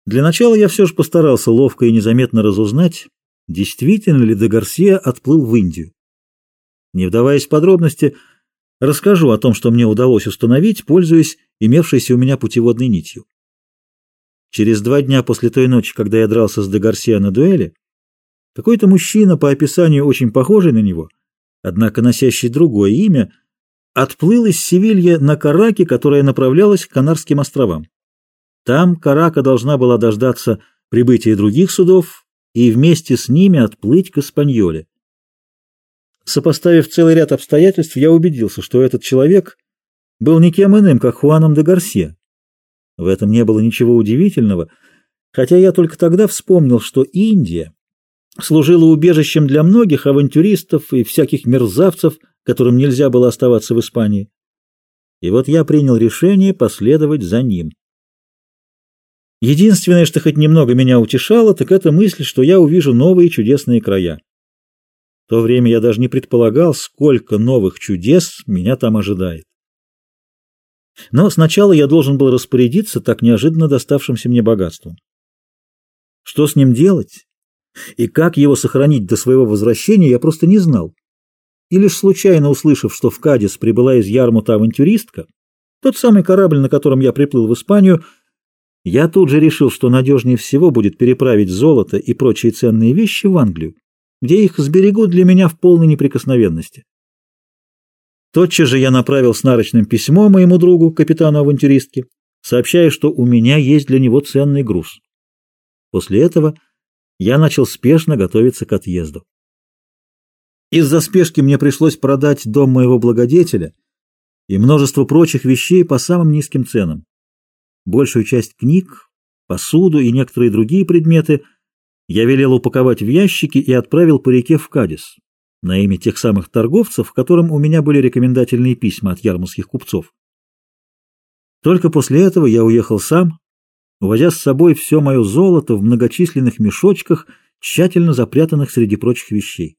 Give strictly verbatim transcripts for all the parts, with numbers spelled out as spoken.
Для начала я все же постарался ловко и незаметно разузнать, действительно ли де Гарсия отплыл в Индию. Не вдаваясь в подробности, расскажу о том, что мне удалось установить, пользуясь имевшейся у меня путеводной нитью. Через два дня после той ночи, когда я дрался с де Гарсия на дуэли, какой-то мужчина, по описанию очень похожий на него, однако носящий другое имя, отплыл из Севильи на караке, которая направлялась к Канарским островам. Там карака должна была дождаться прибытия других судов и вместе с ними отплыть к Испаньоле. Сопоставив целый ряд обстоятельств, я убедился, что этот человек был никем иным, как Хуаном де Гарсия. В этом не было ничего удивительного, хотя я только тогда вспомнил, что Индия служила убежищем для многих авантюристов и всяких мерзавцев, которым нельзя было оставаться в Испании. И вот я принял решение последовать за ним. Единственное, что хоть немного меня утешало, так это мысль, что я увижу новые чудесные края. В то время я даже не предполагал, сколько новых чудес меня там ожидает. Но сначала я должен был распорядиться так неожиданно доставшимся мне богатством. Что с ним делать и как его сохранить до своего возвращения, я просто не знал. И лишь случайно услышав, что в Кадис прибыла из Ярмута авантюристка, тот самый корабль, на котором я приплыл в Испанию, я тут же решил, что надежнее всего будет переправить золото и прочие ценные вещи в Англию, где их сберегут для меня в полной неприкосновенности. Тотчас же я направил с нарочным письмо моему другу, капитану авантюристки, сообщая, что у меня есть для него ценный груз. После этого я начал спешно готовиться к отъезду. Из-за спешки мне пришлось продать дом моего благодетеля и множество прочих вещей по самым низким ценам. Большую часть книг, посуду и некоторые другие предметы я велел упаковать в ящики и отправил по реке в Кадис на имя тех самых торговцев, которым у меня были рекомендательные письма от ярмутских купцов. Только после этого я уехал сам, увозя с собой все мое золото в многочисленных мешочках, тщательно запрятанных среди прочих вещей.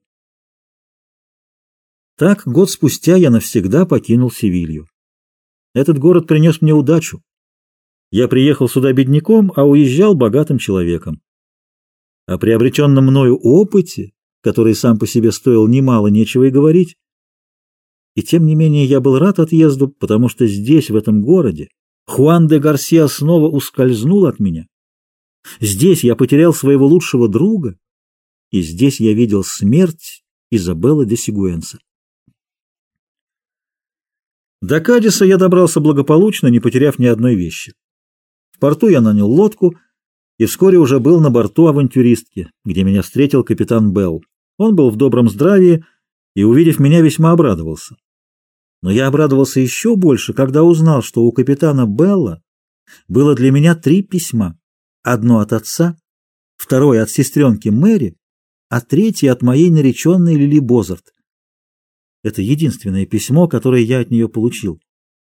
Так, год спустя я навсегда покинул Севилью. Этот город принес мне удачу. Я приехал сюда бедняком, а уезжал богатым человеком. О приобретенном мною опыте, который сам по себе стоил немало, нечего и говорить. И тем не менее я был рад отъезду, потому что здесь, в этом городе, Хуан де Гарсия снова ускользнул от меня. Здесь я потерял своего лучшего друга, и здесь я видел смерть Изабеллы де Сигуэнса. До Кадиса я добрался благополучно, не потеряв ни одной вещи. В порту я нанял лодку и вскоре уже был на борту авантюристки, где меня встретил капитан Белл. Он был в добром здравии и, увидев меня, весьма обрадовался. Но я обрадовался еще больше, когда узнал, что у капитана Белла было для меня три письма. Одно от отца, второе от сестренки Мэри, а третье от моей нареченной Лили Бозарт. Это единственное письмо, которое я от нее получил.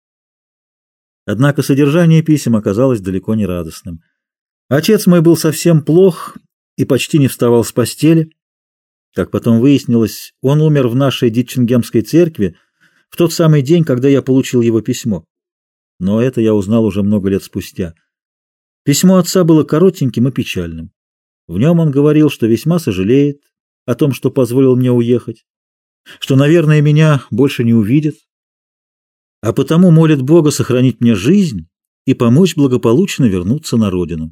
Однако содержание писем оказалось далеко не радостным. Отец мой был совсем плох и почти не вставал с постели. Как потом выяснилось, он умер в нашей Дитчингемской церкви в тот самый день, когда я получил его письмо. Но это я узнал уже много лет спустя. Письмо отца было коротеньким и печальным. В нем он говорил, что весьма сожалеет о том, что позволил мне уехать, что, наверное, меня больше не увидит, а потому молит Бога сохранить мне жизнь и помочь благополучно вернуться на родину.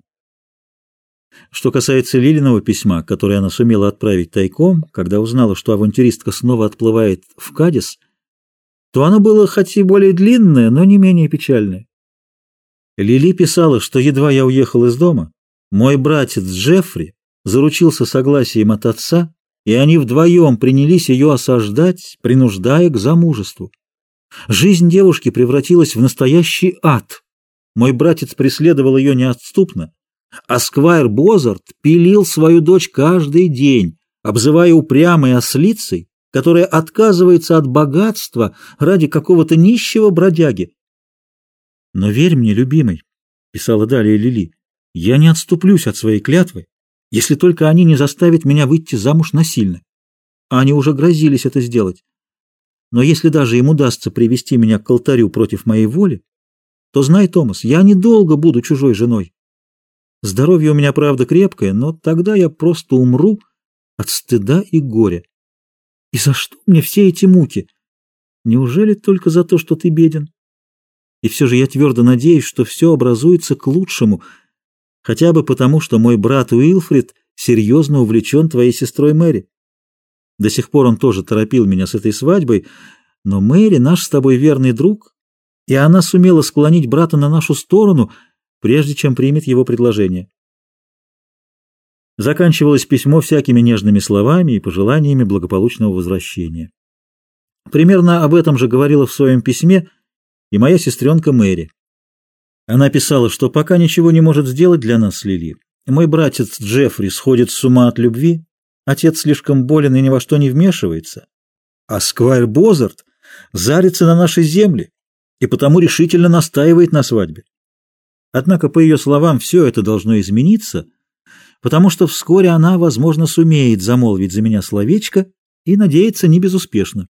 Что касается Лилиного письма, которое она сумела отправить тайком, когда узнала, что авантюристка снова отплывает в Кадис, то оно было хоть и более длинное, но не менее печальное. Лили писала, что едва я уехал из дома, мой братец Джеффри заручился согласием от отца, и они вдвоем принялись ее осаждать, принуждая к замужеству. Жизнь девушки превратилась в настоящий ад. Мой братец преследовал ее неотступно, а сквайр Бозарт пилил свою дочь каждый день, обзывая упрямой ослицей, которая отказывается от богатства ради какого-то нищего бродяги. «Но верь мне, любимый», — писала далее Лили, — «я не отступлюсь от своей клятвы, если только они не заставят меня выйти замуж насильно. А они уже грозились это сделать. Но если даже им удастся привести меня к алтарю против моей воли, то знай, Томас, я недолго буду чужой женой. Здоровье у меня, правда, крепкое, но тогда я просто умру от стыда и горя. И за что мне все эти муки? Неужели только за то, что ты беден? И все же я твердо надеюсь, что все образуется к лучшему, хотя бы потому, что мой брат Уилфрид серьезно увлечен твоей сестрой Мэри. До сих пор он тоже торопил меня с этой свадьбой, но Мэри наш с тобой верный друг, и она сумела склонить брата на нашу сторону, прежде чем примет его предложение. Заканчивалось письмо всякими нежными словами и пожеланиями благополучного возвращения. Примерно об этом же говорила в своем письме и моя сестренка Мэри. Она писала, что пока ничего не может сделать для нас с Лили. Мой братец Джеффри сходит с ума от любви, отец слишком болен и ни во что не вмешивается, а сквайр Бозарт зарится на нашей земле и потому решительно настаивает на свадьбе. Однако, по ее словам, все это должно измениться, потому что вскоре она, возможно, сумеет замолвить за меня словечко и надеется не безуспешно.